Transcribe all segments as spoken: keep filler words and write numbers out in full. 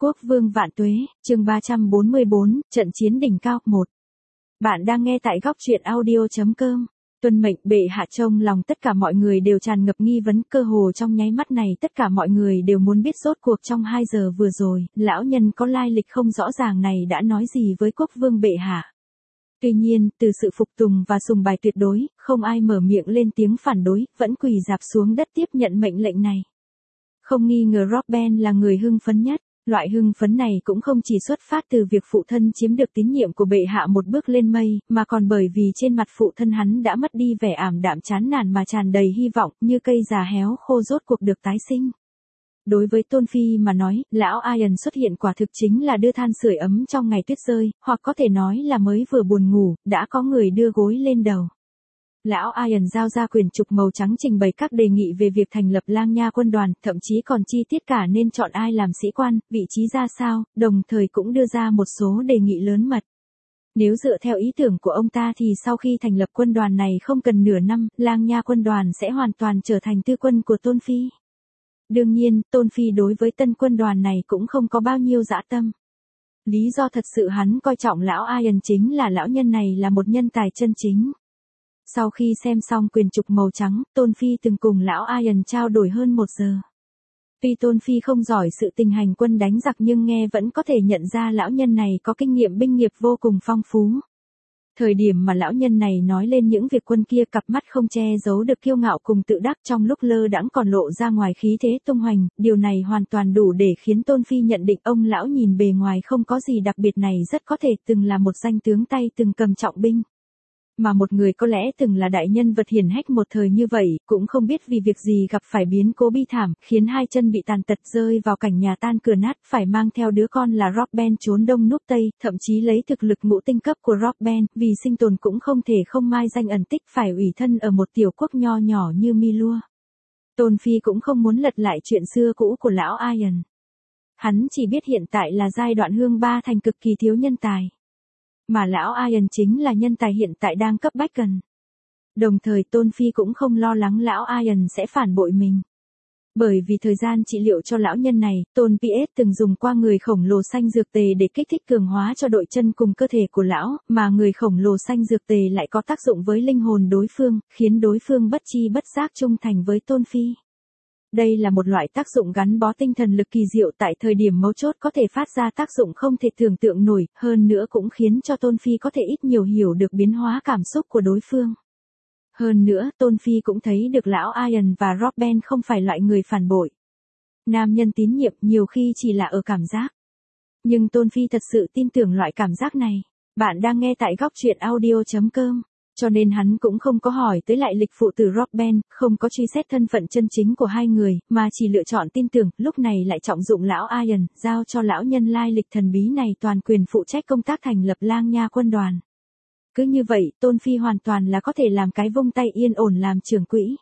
Quốc vương vạn tuế, chương ba trăm bốn mươi bốn, trận chiến đỉnh cao, một. Bạn đang nghe tại góc truyện audio chấm com. Tuân mệnh bệ hạ trông lòng tất cả mọi người đều tràn ngập nghi vấn, cơ hồ trong nháy mắt này tất cả mọi người đều muốn biết rốt cuộc trong hai giờ vừa rồi, lão nhân có lai lịch không rõ ràng này đã nói gì với quốc vương bệ hạ. Tuy nhiên, từ sự phục tùng và sùng bài tuyệt đối, không ai mở miệng lên tiếng phản đối, vẫn quỳ rạp xuống đất tiếp nhận mệnh lệnh này. Không nghi ngờ Robben là người hưng phấn nhất. Loại hưng phấn này cũng không chỉ xuất phát từ việc phụ thân chiếm được tín nhiệm của bệ hạ một bước lên mây, mà còn bởi vì trên mặt phụ thân hắn đã mất đi vẻ ảm đạm chán nản mà tràn đầy hy vọng, như cây già héo khô rốt cuộc được tái sinh. Đối với Tôn Phi mà nói, lão Iron xuất hiện quả thực chính là đưa than sưởi ấm trong ngày tuyết rơi, hoặc có thể nói là mới vừa buồn ngủ, đã có người đưa gối lên đầu. Lão Iron giao ra quyển trục màu trắng trình bày các đề nghị về việc thành lập Lang Nha quân đoàn, thậm chí còn chi tiết cả nên chọn ai làm sĩ quan, vị trí ra sao, đồng thời cũng đưa ra một số đề nghị lớn mật. Nếu dựa theo ý tưởng của ông ta thì sau khi thành lập quân đoàn này không cần nửa năm, Lang Nha quân đoàn sẽ hoàn toàn trở thành tư quân của Tôn Phi. Đương nhiên, Tôn Phi đối với tân quân đoàn này cũng không có bao nhiêu dã tâm. Lý do thật sự hắn coi trọng lão Iron chính là lão nhân này là một nhân tài chân chính. Sau khi xem xong quyền trục màu trắng, Tôn Phi từng cùng lão Iron trao đổi hơn một giờ. Tuy Tôn Phi không giỏi sự tình hành quân đánh giặc nhưng nghe vẫn có thể nhận ra lão nhân này có kinh nghiệm binh nghiệp vô cùng phong phú. Thời điểm mà lão nhân này nói lên những việc quân kia, cặp mắt không che giấu được kiêu ngạo cùng tự đắc, trong lúc lơ đãng còn lộ ra ngoài khí thế tung hoành, điều này hoàn toàn đủ để khiến Tôn Phi nhận định ông lão nhìn bề ngoài không có gì đặc biệt này rất có thể từng là một danh tướng tay từng cầm trọng binh. Mà một người có lẽ từng là đại nhân vật hiển hách một thời như vậy, cũng không biết vì việc gì gặp phải biến cố bi thảm, khiến hai chân bị tàn tật rơi vào cảnh nhà tan cửa nát, phải mang theo đứa con là Robben trốn đông núp tây, thậm chí lấy thực lực ngũ tinh cấp của Robben, vì sinh tồn cũng không thể không mai danh ẩn tích, phải ủy thân ở một tiểu quốc nho nhỏ như Milua. Tôn Phi cũng không muốn lật lại chuyện xưa cũ của lão Iron. Hắn chỉ biết hiện tại là giai đoạn Hương Ba Thành cực kỳ thiếu nhân tài. Mà lão Iron chính là nhân tài hiện tại đang cấp bách cần. Đồng thời Tôn Phi cũng không lo lắng lão Iron sẽ phản bội mình. Bởi vì thời gian trị liệu cho lão nhân này, Tôn pê ét từng dùng qua người khổng lồ xanh dược tề để kích thích cường hóa cho đội chân cùng cơ thể của lão, mà người khổng lồ xanh dược tề lại có tác dụng với linh hồn đối phương, khiến đối phương bất chi bất giác trung thành với Tôn Phi. Đây là một loại tác dụng gắn bó tinh thần lực kỳ diệu tại thời điểm mấu chốt có thể phát ra tác dụng không thể tưởng tượng nổi, hơn nữa cũng khiến cho Tôn Phi có thể ít nhiều hiểu được biến hóa cảm xúc của đối phương. Hơn nữa, Tôn Phi cũng thấy được lão Iron và Robben không phải loại người phản bội. Nam nhân tín nhiệm nhiều khi chỉ là ở cảm giác. Nhưng Tôn Phi thật sự tin tưởng loại cảm giác này. Bạn đang nghe tại góc truyện audio chấm com. Cho nên hắn cũng không có hỏi tới lại lịch phụ tử Robben, không có truy xét thân phận chân chính của hai người, mà chỉ lựa chọn tin tưởng, lúc này lại trọng dụng lão Iron, giao cho lão nhân lai lịch thần bí này toàn quyền phụ trách công tác thành lập Lang Nha quân đoàn. Cứ như vậy, Tôn Phi hoàn toàn là có thể làm cái vung tay yên ổn làm trưởng quỹ.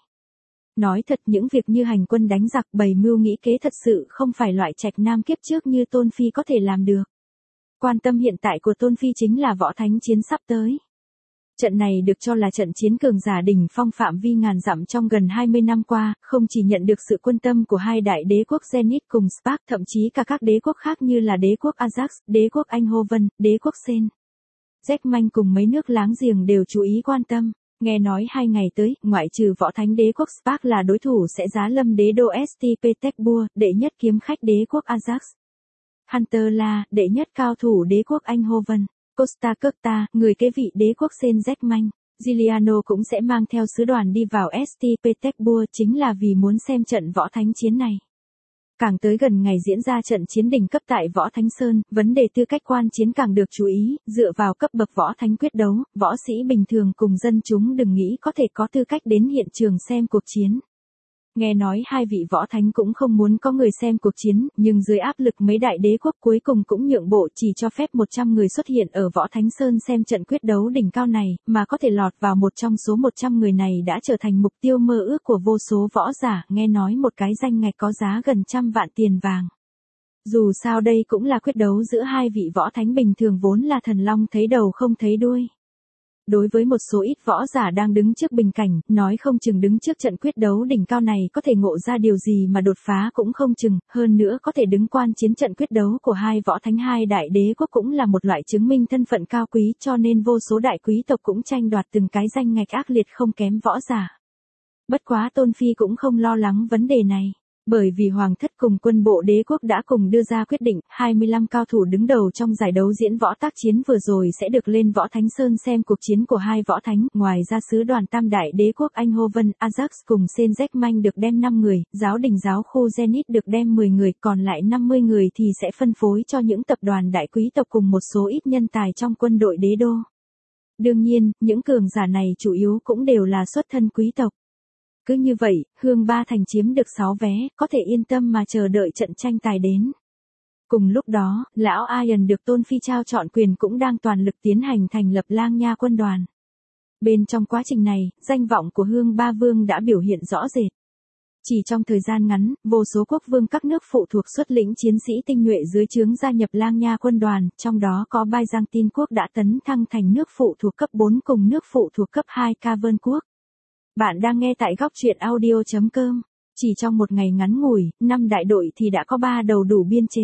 Nói thật, những việc như hành quân đánh giặc, bày mưu nghĩ kế thật sự không phải loại trạch nam kiếp trước như Tôn Phi có thể làm được. Quan tâm hiện tại của Tôn Phi chính là võ thánh chiến sắp tới. Trận này được cho là trận chiến cường giả đỉnh phong phạm vi ngàn dặm trong gần hai mươi năm qua, không chỉ nhận được sự quan tâm của hai đại đế quốc Zenith cùng Spark, thậm chí cả các đế quốc khác như là đế quốc Ajax, đế quốc Eindhoven, đế quốc Sen. Jackman cùng mấy nước láng giềng đều chú ý quan tâm. Nghe nói hai ngày tới, ngoại trừ võ thánh đế quốc Spark là đối thủ sẽ giá lâm đế đô Saint Petersburg, đệ nhất kiếm khách đế quốc Ajax. Hunter là đệ nhất cao thủ đế quốc Eindhoven. Costa Curta, người kế vị đế quốc Sen Jackman, Giuliano cũng sẽ mang theo sứ đoàn đi vào Saint Petersburg chính là vì muốn xem trận võ thánh chiến này. Càng tới gần ngày diễn ra trận chiến đỉnh cấp tại Võ Thánh Sơn, vấn đề tư cách quan chiến càng được chú ý, dựa vào cấp bậc võ thánh quyết đấu, võ sĩ bình thường cùng dân chúng đừng nghĩ có thể có tư cách đến hiện trường xem cuộc chiến. Nghe nói hai vị võ thánh cũng không muốn có người xem cuộc chiến, nhưng dưới áp lực mấy đại đế quốc cuối cùng cũng nhượng bộ chỉ cho phép một trăm người xuất hiện ở Võ Thánh Sơn xem trận quyết đấu đỉnh cao này, mà có thể lọt vào một trong số một trăm người này đã trở thành mục tiêu mơ ước của vô số võ giả, nghe nói một cái danh ngạch có giá gần trăm vạn tiền vàng. Dù sao đây cũng là quyết đấu giữa hai vị võ thánh bình thường vốn là thần long thấy đầu không thấy đuôi. Đối với một số ít võ giả đang đứng trước bình cảnh, nói không chừng đứng trước trận quyết đấu đỉnh cao này có thể ngộ ra điều gì mà đột phá cũng không chừng, hơn nữa có thể đứng quan chiến trận quyết đấu của hai võ thánh hai đại đế quốc cũng là một loại chứng minh thân phận cao quý, cho nên vô số đại quý tộc cũng tranh đoạt từng cái danh ngạch ác liệt không kém võ giả. Bất quá Tôn Phi cũng không lo lắng vấn đề này. Bởi vì Hoàng thất cùng quân bộ đế quốc đã cùng đưa ra quyết định, hai mươi lăm cao thủ đứng đầu trong giải đấu diễn võ tác chiến vừa rồi sẽ được lên Võ Thánh Sơn xem cuộc chiến của hai võ thánh. Ngoài ra sứ đoàn tam đại đế quốc Anh Hoven, Ajax cùng Saint-Germain được đem năm người, giáo đình giáo khu Zenith được đem mười người, còn lại năm mươi người thì sẽ phân phối cho những tập đoàn đại quý tộc cùng một số ít nhân tài trong quân đội đế đô. Đương nhiên, những cường giả này chủ yếu cũng đều là xuất thân quý tộc. Cứ như vậy, Hương Ba Thành chiếm được sáu vé, có thể yên tâm mà chờ đợi trận tranh tài đến. Cùng lúc đó, lão Iron được Tôn Phi trao chọn quyền cũng đang toàn lực tiến hành thành lập Lang Nha quân đoàn. Bên trong quá trình này, danh vọng của Hương Ba Vương đã biểu hiện rõ rệt. Chỉ trong thời gian ngắn, vô số quốc vương các nước phụ thuộc xuất lĩnh chiến sĩ tinh nhuệ dưới trướng gia nhập Lang Nha quân đoàn, trong đó có Byzantine quốc đã tấn thăng thành nước phụ thuộc cấp bốn cùng nước phụ thuộc cấp hai Cavern quốc. Bạn đang nghe tại góc truyện audio chấm com. Chỉ trong một ngày ngắn ngủi, năm đại đội thì đã có ba đầu đủ biên chế.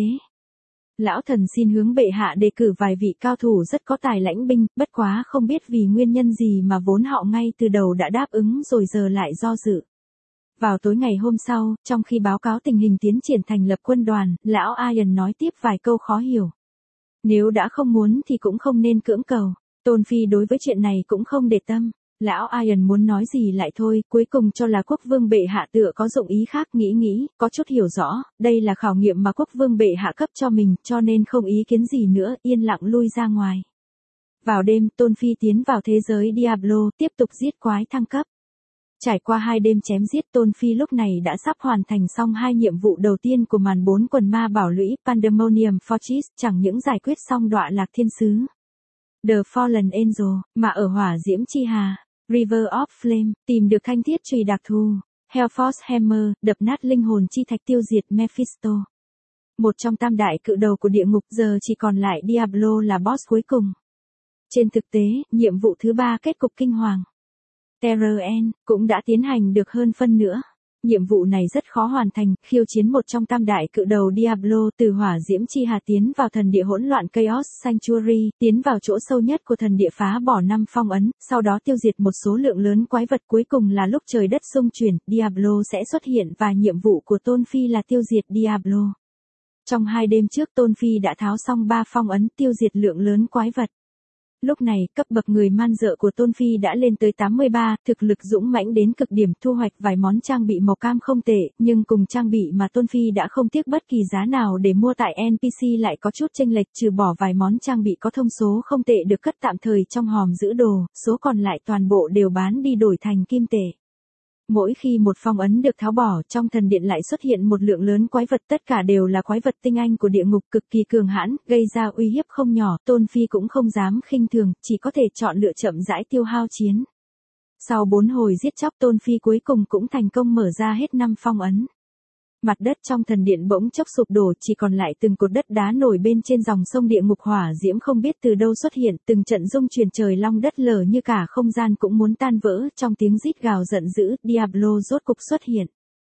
Lão thần xin hướng bệ hạ đề cử vài vị cao thủ rất có tài lãnh binh, bất quá không biết vì nguyên nhân gì mà vốn họ ngay từ đầu đã đáp ứng rồi giờ lại do dự. Vào tối ngày hôm sau, trong khi báo cáo tình hình tiến triển thành lập quân đoàn, lão Iron nói tiếp vài câu khó hiểu. Nếu đã không muốn thì cũng không nên cưỡng cầu. Tôn Phi đối với chuyện này cũng không để tâm. Lão Iron muốn nói gì lại thôi, cuối cùng cho là quốc vương bệ hạ tựa có dụng ý khác, nghĩ nghĩ, có chút hiểu rõ, đây là khảo nghiệm mà quốc vương bệ hạ cấp cho mình, cho nên không ý kiến gì nữa, yên lặng lui ra ngoài. Vào đêm, Tôn Phi tiến vào thế giới Diablo, tiếp tục giết quái thăng cấp. Trải qua hai đêm chém giết, Tôn Phi lúc này đã sắp hoàn thành xong hai nhiệm vụ đầu tiên của màn bốn quần ma bảo lũy Pandemonium Fortress, chẳng những giải quyết xong đọa lạc thiên sứ The Fallen Angel, mà ở hỏa diễm chi hà River of Flame, tìm được thanh thiết chùy đặc thù, Hellforce Hammer, đập nát linh hồn chi thạch tiêu diệt Mephisto. Một trong tam đại cự đầu của địa ngục, giờ chỉ còn lại Diablo là boss cuối cùng. Trên thực tế, nhiệm vụ thứ ba kết cục kinh hoàng, Terror End, cũng đã tiến hành được hơn phân nữa. Nhiệm vụ này rất khó hoàn thành, khiêu chiến một trong tam đại cự đầu Diablo từ hỏa diễm chi hà tiến vào thần địa hỗn loạn Chaos Sanctuary, tiến vào chỗ sâu nhất của thần địa phá bỏ năm phong ấn, sau đó tiêu diệt một số lượng lớn quái vật, cuối cùng là lúc trời đất xung chuyển, Diablo sẽ xuất hiện và nhiệm vụ của Tôn Phi là tiêu diệt Diablo. Trong hai đêm trước Tôn Phi đã tháo xong ba phong ấn, tiêu diệt lượng lớn quái vật. Lúc này, cấp bậc người man dợ của Tôn Phi đã lên tới tám mươi ba, thực lực dũng mãnh đến cực điểm, thu hoạch vài món trang bị màu cam không tệ, nhưng cùng trang bị mà Tôn Phi đã không tiếc bất kỳ giá nào để mua tại en pê xê lại có chút chênh lệch, trừ bỏ vài món trang bị có thông số không tệ được cất tạm thời trong hòm giữ đồ, số còn lại toàn bộ đều bán đi đổi thành kim tệ. Mỗi khi một phong ấn được tháo bỏ, trong thần điện lại xuất hiện một lượng lớn quái vật, tất cả đều là quái vật tinh anh của địa ngục, cực kỳ cường hãn, gây ra uy hiếp không nhỏ, Tôn Phi cũng không dám khinh thường, chỉ có thể chọn lựa chậm rãi tiêu hao chiến. Sau bốn hồi giết chóc, Tôn Phi cuối cùng cũng thành công mở ra hết năm phong ấn. Mặt đất trong thần điện bỗng chốc sụp đổ, chỉ còn lại từng cột đất đá nổi bên trên dòng sông địa ngục, hỏa diễm không biết từ đâu xuất hiện, từng trận rung truyền trời long đất lở như cả không gian cũng muốn tan vỡ, trong tiếng rít gào giận dữ, Diablo rốt cục xuất hiện.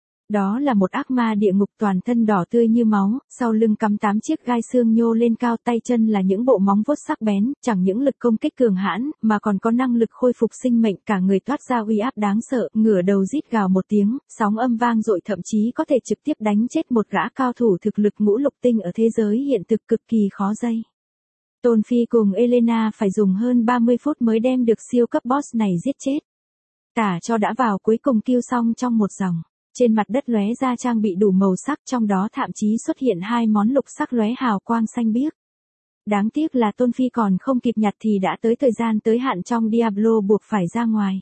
Đó là một ác ma địa ngục toàn thân đỏ tươi như máu, sau lưng cắm tám chiếc gai xương nhô lên cao, tay chân là những bộ móng vuốt sắc bén, chẳng những lực công kích cường hãn, mà còn có năng lực khôi phục sinh mệnh, cả người toát ra uy áp đáng sợ, ngửa đầu rít gào một tiếng, sóng âm vang dội, thậm chí có thể trực tiếp đánh chết một gã cao thủ thực lực ngũ lục tinh ở thế giới hiện thực, cực kỳ khó dây. Tôn Phi cùng Elena phải dùng hơn ba mươi phút mới đem được siêu cấp boss này giết chết. Tả cho đã vào, cuối cùng kill xong trong một dòng. Trên mặt đất lóe ra trang bị đủ màu sắc, trong đó thậm chí xuất hiện hai món lục sắc lóe hào quang xanh biếc. Đáng tiếc là Tôn Phi còn không kịp nhặt thì đã tới thời gian tới hạn trong Diablo, buộc phải ra ngoài.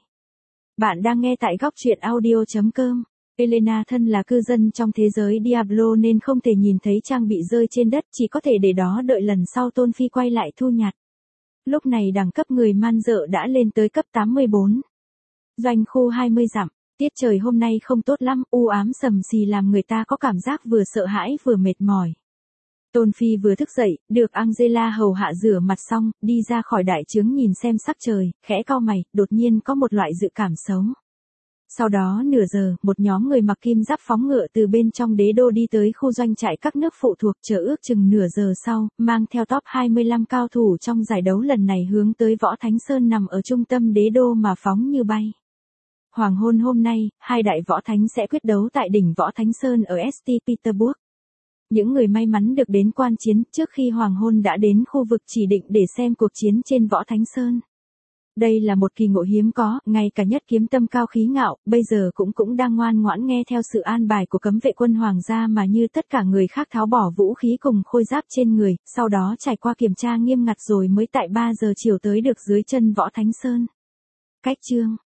Bạn đang nghe tại góc truyện audio chấm com. Elena thân là cư dân trong thế giới Diablo nên không thể nhìn thấy trang bị rơi trên đất, chỉ có thể để đó đợi lần sau Tôn Phi quay lại thu nhặt. Lúc này đẳng cấp người man dợ đã lên tới cấp tám mươi bốn. Doanh khu hai mươi dặm. Tiết trời hôm nay không tốt lắm, u ám sầm xì làm người ta có cảm giác vừa sợ hãi vừa mệt mỏi. Tôn Phi vừa thức dậy, được Angela hầu hạ rửa mặt xong, đi ra khỏi đại trướng nhìn xem sắc trời, khẽ cau mày, đột nhiên có một loại dự cảm xấu. Sau đó nửa giờ, một nhóm người mặc kim giáp phóng ngựa từ bên trong đế đô đi tới khu doanh trại các nước phụ thuộc, chờ ước chừng nửa giờ sau, mang theo top hai mươi lăm cao thủ trong giải đấu lần này hướng tới Võ Thánh Sơn nằm ở trung tâm đế đô mà phóng như bay. Hoàng hôn hôm nay, hai đại võ thánh sẽ quyết đấu tại đỉnh Võ Thánh Sơn ở Saint Petersburg. Những người may mắn được đến quan chiến trước khi hoàng hôn đã đến khu vực chỉ định để xem cuộc chiến trên Võ Thánh Sơn. Đây là một kỳ ngộ hiếm có, ngay cả Nhất Kiếm tâm cao khí ngạo, bây giờ cũng cũng đang ngoan ngoãn nghe theo sự an bài của cấm vệ quân hoàng gia mà như tất cả người khác tháo bỏ vũ khí cùng khôi giáp trên người, sau đó trải qua kiểm tra nghiêm ngặt rồi mới tại ba giờ chiều tới được dưới chân Võ Thánh Sơn. Cách chương